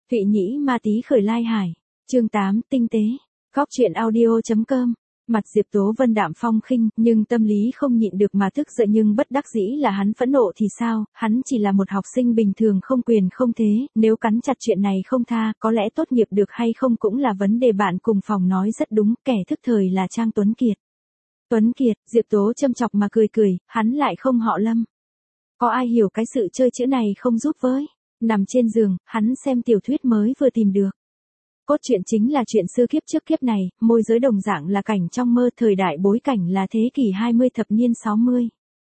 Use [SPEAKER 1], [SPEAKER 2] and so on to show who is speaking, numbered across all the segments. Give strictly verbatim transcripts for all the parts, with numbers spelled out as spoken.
[SPEAKER 1] Thụy Nhĩ Ma Tý khởi lai hải. Chương tám, tinh tế. Góc truyện audio.com. Mặt Diệp Tố Vân đạm phong khinh, nhưng tâm lý không nhịn được mà tức giận, nhưng bất đắc dĩ là hắn phẫn nộ thì sao, hắn chỉ là một học sinh bình thường không quyền không thế, nếu cắn chặt chuyện này không tha, có lẽ tốt nghiệp được hay không cũng là vấn đề. Bạn cùng phòng nói rất đúng, kẻ thức thời là Trang Tuấn Kiệt. Tuấn Kiệt, Diệp Tố châm chọc mà cười cười, hắn lại không họ Lâm. Có ai hiểu cái sự chơi chữ này không giúp với? Nằm trên giường, hắn xem tiểu thuyết mới vừa tìm được. Cốt truyện chính là chuyện xưa kiếp trước kiếp này, môi giới đồng dạng là cảnh trong mơ, thời đại bối cảnh là thế kỷ hai mươi thập niên sáu mươi.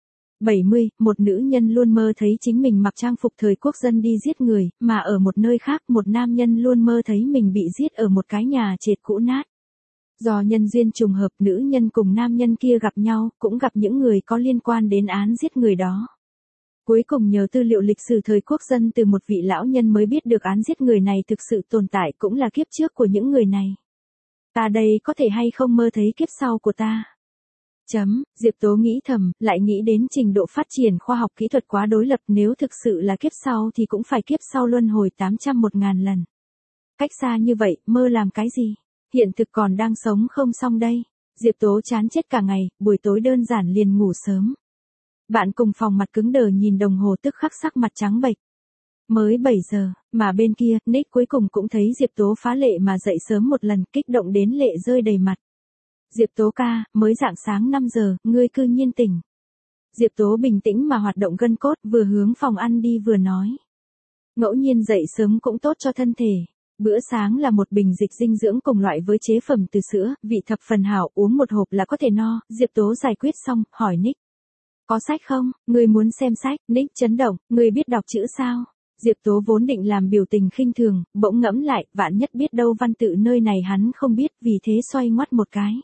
[SPEAKER 1] bảy mươi, một nữ nhân luôn mơ thấy chính mình mặc trang phục thời quốc dân đi giết người, mà ở một nơi khác một nam nhân luôn mơ thấy mình bị giết ở một cái nhà trệt cũ nát. Do nhân duyên trùng hợp, nữ nhân cùng nam nhân kia gặp nhau, cũng gặp những người có liên quan đến án giết người đó. Cuối cùng nhờ tư liệu lịch sử thời quốc dân từ một vị lão nhân mới biết được án giết người này thực sự tồn tại, cũng là kiếp trước của những người này. Ta đây có thể hay không mơ thấy kiếp sau của ta? Chấm, Diệp Tố nghĩ thầm, lại nghĩ đến trình độ phát triển khoa học kỹ thuật quá đối lập, nếu thực sự là kiếp sau thì cũng phải kiếp sau luân hồi tám trăm một ngàn lần. Cách xa như vậy, mơ làm cái gì? Hiện thực còn đang sống không xong đây. Diệp Tố chán chết cả ngày, buổi tối đơn giản liền ngủ sớm. Bạn cùng phòng mặt cứng đờ nhìn đồng hồ, tức khắc sắc mặt trắng bệch. Mới bảy giờ, mà bên kia, Nick cuối cùng cũng thấy Diệp Tố phá lệ mà dậy sớm một lần, kích động đến lệ rơi đầy mặt. Diệp Tố ca, mới rạng sáng năm giờ, ngươi cư nhiên tỉnh. Diệp Tố bình tĩnh mà hoạt động gân cốt, vừa hướng phòng ăn đi vừa nói. Ngẫu nhiên dậy sớm cũng tốt cho thân thể. Bữa sáng là một bình dịch dinh dưỡng cùng loại với chế phẩm từ sữa, vị thập phần hảo, uống một hộp là có thể no. Diệp Tố giải quyết xong, hỏi Nick. Có sách không? Ngươi muốn xem sách? Nick chấn động, ngươi biết đọc chữ sao? Diệp Tố vốn định làm biểu tình khinh thường, bỗng ngẫm lại, vạn nhất biết đâu văn tự nơi này hắn không biết, vì thế xoay ngoắt một cái.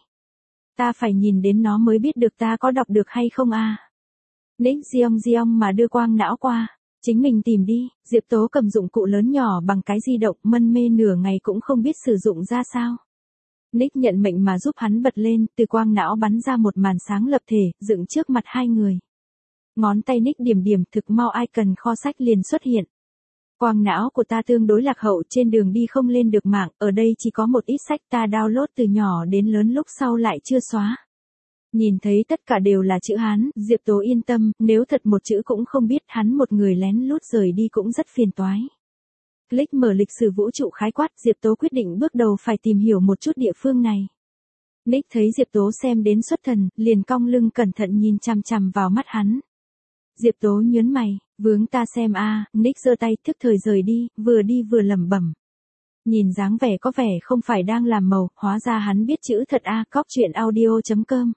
[SPEAKER 1] Ta phải nhìn đến nó mới biết được ta có đọc được hay không a. À? Nick giong giong mà đưa quang não qua. Chính mình tìm đi. Diệp Tố cầm dụng cụ lớn nhỏ bằng cái di động, mân mê nửa ngày cũng không biết sử dụng ra sao. Nick nhận mệnh mà giúp hắn bật lên, từ quang não bắn ra một màn sáng lập thể, dựng trước mặt hai người. Ngón tay Nick điểm điểm, thực mau icon kho sách liền xuất hiện. Quang não của ta tương đối lạc hậu, trên đường đi không lên được mạng, ở đây chỉ có một ít sách ta download từ nhỏ đến lớn, lúc sau lại chưa xóa. Nhìn thấy tất cả đều là chữ Hán, Diệp Tố yên tâm, nếu thật một chữ cũng không biết, hắn một người lén lút rời đi cũng rất phiền toái. Click mở lịch sử vũ trụ khái quát, Diệp Tố quyết định bước đầu phải tìm hiểu một chút địa phương này. Nick thấy Diệp Tố xem đến xuất thần, liền cong lưng cẩn thận nhìn chằm chằm vào mắt hắn. Diệp Tố nhớn mày, vướng ta xem a. À, Nick giơ tay thức thời rời đi, vừa đi vừa lẩm bẩm. Nhìn dáng vẻ có vẻ không phải đang làm màu, hóa ra hắn biết chữ thật a. À, Góc truyện audio.com.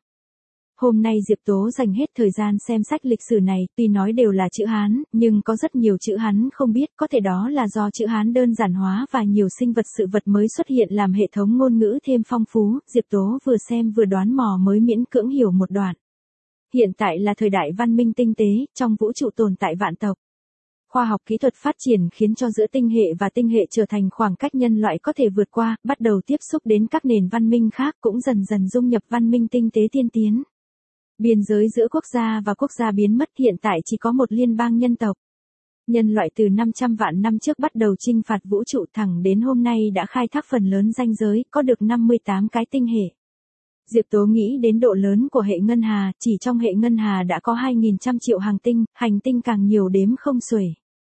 [SPEAKER 1] Hôm nay Diệp Tố dành hết thời gian xem sách lịch sử này, tuy nói đều là chữ Hán, nhưng có rất nhiều chữ hắn không biết, có thể đó là do chữ Hán đơn giản hóa và nhiều sinh vật sự vật mới xuất hiện làm hệ thống ngôn ngữ thêm phong phú. Diệp Tố vừa xem vừa đoán mò mới miễn cưỡng hiểu một đoạn. Hiện tại là thời đại văn minh tinh tế, trong vũ trụ tồn tại vạn tộc. Khoa học kỹ thuật phát triển khiến cho giữa tinh hệ và tinh hệ trở thành khoảng cách nhân loại có thể vượt qua, bắt đầu tiếp xúc đến các nền văn minh khác, cũng dần dần dung nhập văn minh tinh tế tiên tiến. Biên giới giữa quốc gia và quốc gia biến mất, hiện tại chỉ có một liên bang nhân tộc. Nhân loại từ năm trăm vạn năm trước bắt đầu chinh phạt vũ trụ, thẳng đến hôm nay đã khai thác phần lớn ranh giới, có được năm mươi tám cái tinh hệ. Diệp Tố nghĩ đến độ lớn của hệ ngân hà, chỉ trong hệ ngân hà đã có hai nghìn trăm triệu hành tinh, hành tinh càng nhiều đếm không xuể.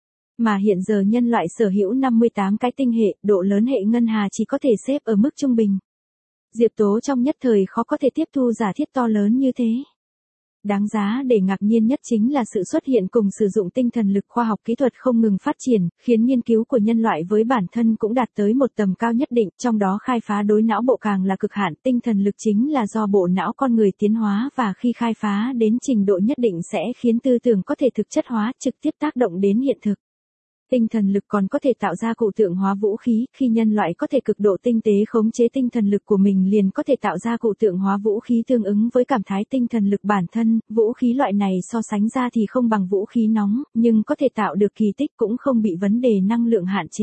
[SPEAKER 1] Mà hiện giờ nhân loại sở hữu năm mươi tám cái tinh hệ, độ lớn hệ ngân hà chỉ có thể xếp ở mức trung bình. Diệp Tố trong nhất thời khó có thể tiếp thu giả thiết to lớn như thế. Đáng giá để ngạc nhiên nhất chính là sự xuất hiện cùng sử dụng tinh thần lực. Khoa học kỹ thuật không ngừng phát triển, khiến nghiên cứu của nhân loại với bản thân cũng đạt tới một tầm cao nhất định, trong đó khai phá đối não bộ càng là cực hạn. Tinh thần lực chính là do bộ não con người tiến hóa, và khi khai phá đến trình độ nhất định sẽ khiến tư tưởng có thể thực chất hóa, trực tiếp tác động đến hiện thực. Tinh thần lực còn có thể tạo ra cụ tượng hóa vũ khí, khi nhân loại có thể cực độ tinh tế khống chế tinh thần lực của mình liền có thể tạo ra cụ tượng hóa vũ khí tương ứng với cảm thái tinh thần lực bản thân. Vũ khí loại này so sánh ra thì không bằng vũ khí nóng, nhưng có thể tạo được kỳ tích, cũng không bị vấn đề năng lượng hạn chế.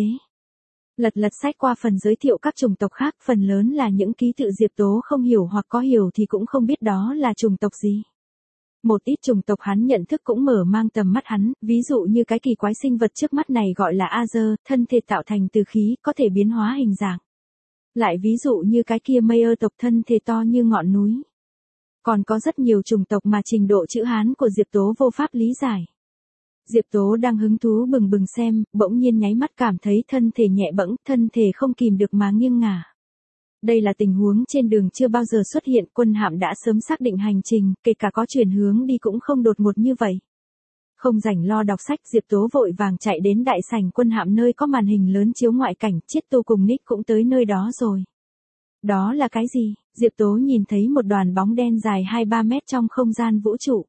[SPEAKER 1] Lật lật sách qua phần giới thiệu các chủng tộc khác, phần lớn là những ký tự Diệp Tố không hiểu, hoặc có hiểu thì cũng không biết đó là chủng tộc gì. Một ít chủng tộc hắn nhận thức cũng mở mang tầm mắt hắn, ví dụ như cái kỳ quái sinh vật trước mắt này gọi là Azer, thân thể tạo thành từ khí, có thể biến hóa hình dạng. Lại ví dụ như cái kia Mayer tộc thân thể to như ngọn núi. Còn có rất nhiều chủng tộc mà trình độ chữ Hán của Diệp Tố vô pháp lý giải. Diệp Tố đang hứng thú bừng bừng xem, bỗng nhiên nháy mắt cảm thấy thân thể nhẹ bẫng, thân thể không kìm được mà nghiêng ngả. Đây là tình huống trên đường chưa bao giờ xuất hiện, quân hạm đã sớm xác định hành trình, kể cả có chuyển hướng đi cũng không đột ngột như vậy. Không rảnh lo đọc sách, Diệp Tố vội vàng chạy đến đại sảnh quân hạm nơi có màn hình lớn chiếu ngoại cảnh, Chiết Tu cùng Nick cũng tới nơi đó rồi. Đó là cái gì? Diệp Tố nhìn thấy một đoàn bóng đen dài hai ba mét trong không gian vũ trụ.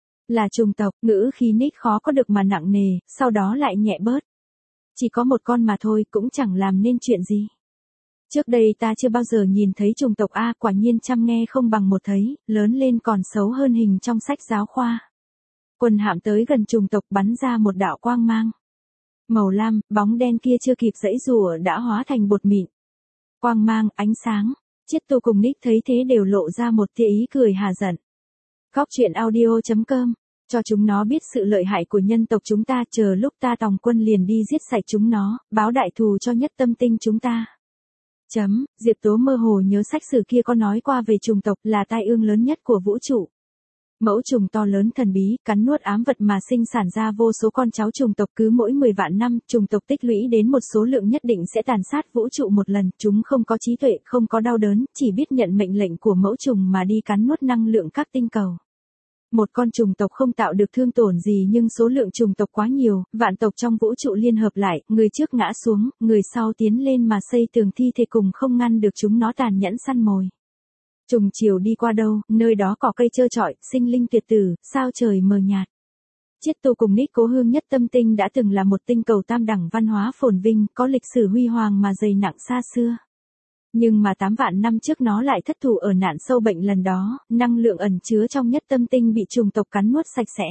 [SPEAKER 1] Là trùng tộc, ngữ khí Nick khó có được mà nặng nề, sau đó lại nhẹ bớt. Chỉ có một con mà thôi, cũng chẳng làm nên chuyện gì. Trước đây ta chưa bao giờ nhìn thấy trùng tộc A, quả nhiên chăm nghe không bằng một thấy, lớn lên còn xấu hơn hình trong sách giáo khoa. Quân hạm tới gần trùng tộc bắn ra một đạo quang mang. Màu lam, bóng đen kia chưa kịp giãy giụa đã hóa thành bột mịn. Quang mang, ánh sáng, Chiết Tu cùng Nick thấy thế đều lộ ra một tia ý cười hà giận. Góc truyện audio chấm com, cho chúng nó biết sự lợi hại của nhân tộc chúng ta, chờ lúc ta tòng quân liền đi giết sạch chúng nó, báo đại thù cho Nhất Tâm Tinh chúng ta. Chấm, Diệp Tố mơ hồ nhớ sách sử kia có nói qua về trùng tộc là tai ương lớn nhất của vũ trụ. Mẫu trùng to lớn thần bí, cắn nuốt ám vật mà sinh sản ra vô số con cháu trùng tộc, cứ mỗi mười vạn năm, trùng tộc tích lũy đến một số lượng nhất định sẽ tàn sát vũ trụ một lần, chúng không có trí tuệ, không có đau đớn, chỉ biết nhận mệnh lệnh của mẫu trùng mà đi cắn nuốt năng lượng các tinh cầu. Một con trùng tộc không tạo được thương tổn gì nhưng số lượng trùng tộc quá nhiều, vạn tộc trong vũ trụ liên hợp lại, người trước ngã xuống, người sau tiến lên mà xây tường thi thể cùng không ngăn được chúng nó tàn nhẫn săn mồi. Trùng chiều đi qua đâu, nơi đó cỏ cây trơ trọi, sinh linh tuyệt tử, sao trời mờ nhạt. Chiết Tu cùng Nick Cố Hương Nhất Tâm Tinh đã từng là một tinh cầu tam đẳng văn hóa phồn vinh, có lịch sử huy hoàng mà dày nặng xa xưa. Nhưng mà tám vạn năm trước nó lại thất thủ ở nạn sâu bệnh lần đó, năng lượng ẩn chứa trong Nhất Tâm Tinh bị trùng tộc cắn nuốt sạch sẽ.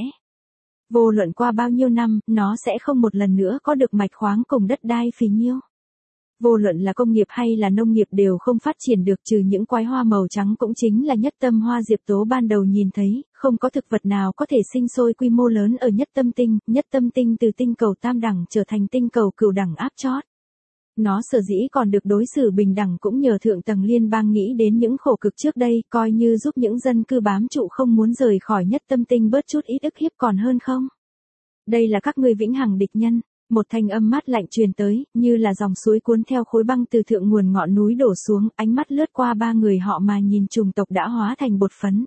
[SPEAKER 1] Vô luận qua bao nhiêu năm, nó sẽ không một lần nữa có được mạch khoáng cùng đất đai phì nhiêu. Vô luận là công nghiệp hay là nông nghiệp đều không phát triển được, trừ những quái hoa màu trắng cũng chính là nhất tâm hoa Diệp Tố ban đầu nhìn thấy, không có thực vật nào có thể sinh sôi quy mô lớn ở Nhất Tâm Tinh, Nhất Tâm Tinh từ tinh cầu tam đẳng trở thành tinh cầu cửu đẳng áp chót. Nó sở dĩ còn được đối xử bình đẳng cũng nhờ thượng tầng liên bang nghĩ đến những khổ cực trước đây, coi như giúp những dân cư bám trụ không muốn rời khỏi Nhất Tâm Tinh bớt chút ít ức hiếp còn hơn không. Đây là các ngươi vĩnh hằng địch nhân. Một thanh âm mát lạnh truyền tới, như là dòng suối cuốn theo khối băng từ thượng nguồn ngọn núi đổ xuống, ánh mắt lướt qua ba người họ mà nhìn trùng tộc đã hóa thành bột phấn.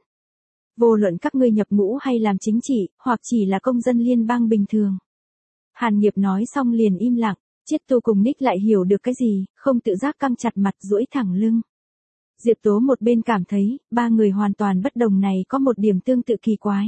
[SPEAKER 1] Vô luận các ngươi nhập ngũ hay làm chính trị, hoặc chỉ là công dân liên bang bình thường. Hàn Nghiệp nói xong liền im lặng, Chiết Tu cùng Nick lại hiểu được cái gì, không tự giác căng chặt mặt duỗi thẳng lưng. Diệp Tố một bên cảm thấy, ba người hoàn toàn bất đồng này có một điểm tương tự kỳ quái.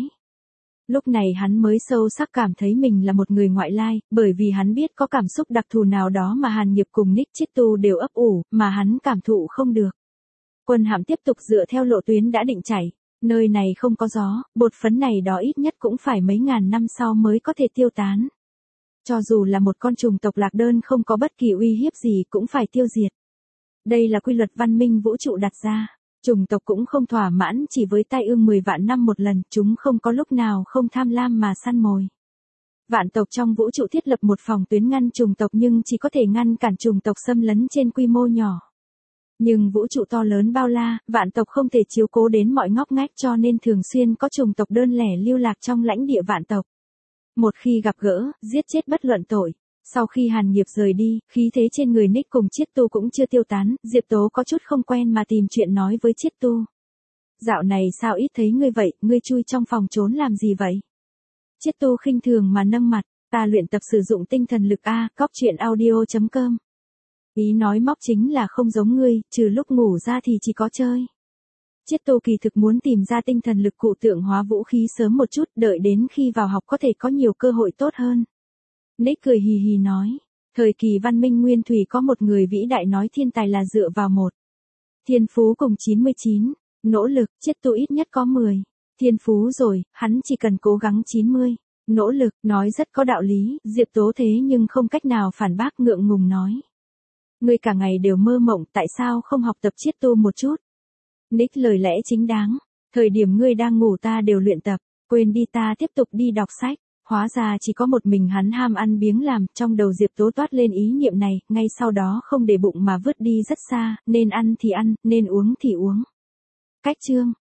[SPEAKER 1] Lúc này hắn mới sâu sắc cảm thấy mình là một người ngoại lai, bởi vì hắn biết có cảm xúc đặc thù nào đó mà Hàn Nghiệp cùng Nick Chiết Tu đều ấp ủ, mà hắn cảm thụ không được. Quân hạm tiếp tục dựa theo lộ tuyến đã định chảy, nơi này không có gió, bột phấn này đó ít nhất cũng phải mấy ngàn năm sau mới có thể tiêu tán. Cho dù là một con trùng tộc lạc đơn không có bất kỳ uy hiếp gì cũng phải tiêu diệt. Đây là quy luật văn minh vũ trụ đặt ra. Trùng tộc cũng không thỏa mãn chỉ với tai ương mười vạn năm một lần, chúng không có lúc nào không tham lam mà săn mồi. Vạn tộc trong vũ trụ thiết lập một phòng tuyến ngăn trùng tộc nhưng chỉ có thể ngăn cản trùng tộc xâm lấn trên quy mô nhỏ. Nhưng vũ trụ to lớn bao la, vạn tộc không thể chiếu cố đến mọi ngóc ngách cho nên thường xuyên có trùng tộc đơn lẻ lưu lạc trong lãnh địa vạn tộc. Một khi gặp gỡ, giết chết bất luận tội. Sau khi Hàn Nghiệp rời đi, khí thế trên người Nick cùng Chiết Tu cũng chưa tiêu tán, Diệp Tố có chút không quen mà tìm chuyện nói với Chiết Tu. Dạo này sao ít thấy ngươi vậy, ngươi chui trong phòng trốn làm gì vậy? Chiết Tu khinh thường mà nâng mặt, ta luyện tập sử dụng tinh thần lực A, góc truyện audio chấm com. Ý nói móc chính là không giống ngươi, trừ lúc ngủ ra thì chỉ có chơi. Chiết Tu kỳ thực muốn tìm ra tinh thần lực cụ tượng hóa vũ khí sớm một chút, đợi đến khi vào học có thể có nhiều cơ hội tốt hơn. Nick cười hì hì nói, thời kỳ văn minh nguyên thủy có một người vĩ đại nói thiên tài là dựa vào một. Thiên phú cùng chín mươi chín, nỗ lực, Chiết Tu ít nhất có mười. Thiên phú rồi, hắn chỉ cần cố gắng chín mươi. Nỗ lực, nói rất có đạo lý, Diệp Tố thế nhưng không cách nào phản bác, ngượng ngùng nói. Ngươi cả ngày đều mơ mộng, tại sao không học tập Chiết Tu một chút? Nick lời lẽ chính đáng, thời điểm ngươi đang ngủ ta đều luyện tập. quên đi ta tiếp tục đi đọc sách. Hóa ra chỉ có một mình hắn ham ăn biếng làm, trong đầu Diệp Tố toát lên ý niệm này, ngay sau đó không để bụng mà vứt đi rất xa, nên ăn thì ăn, nên uống thì uống. Cách chương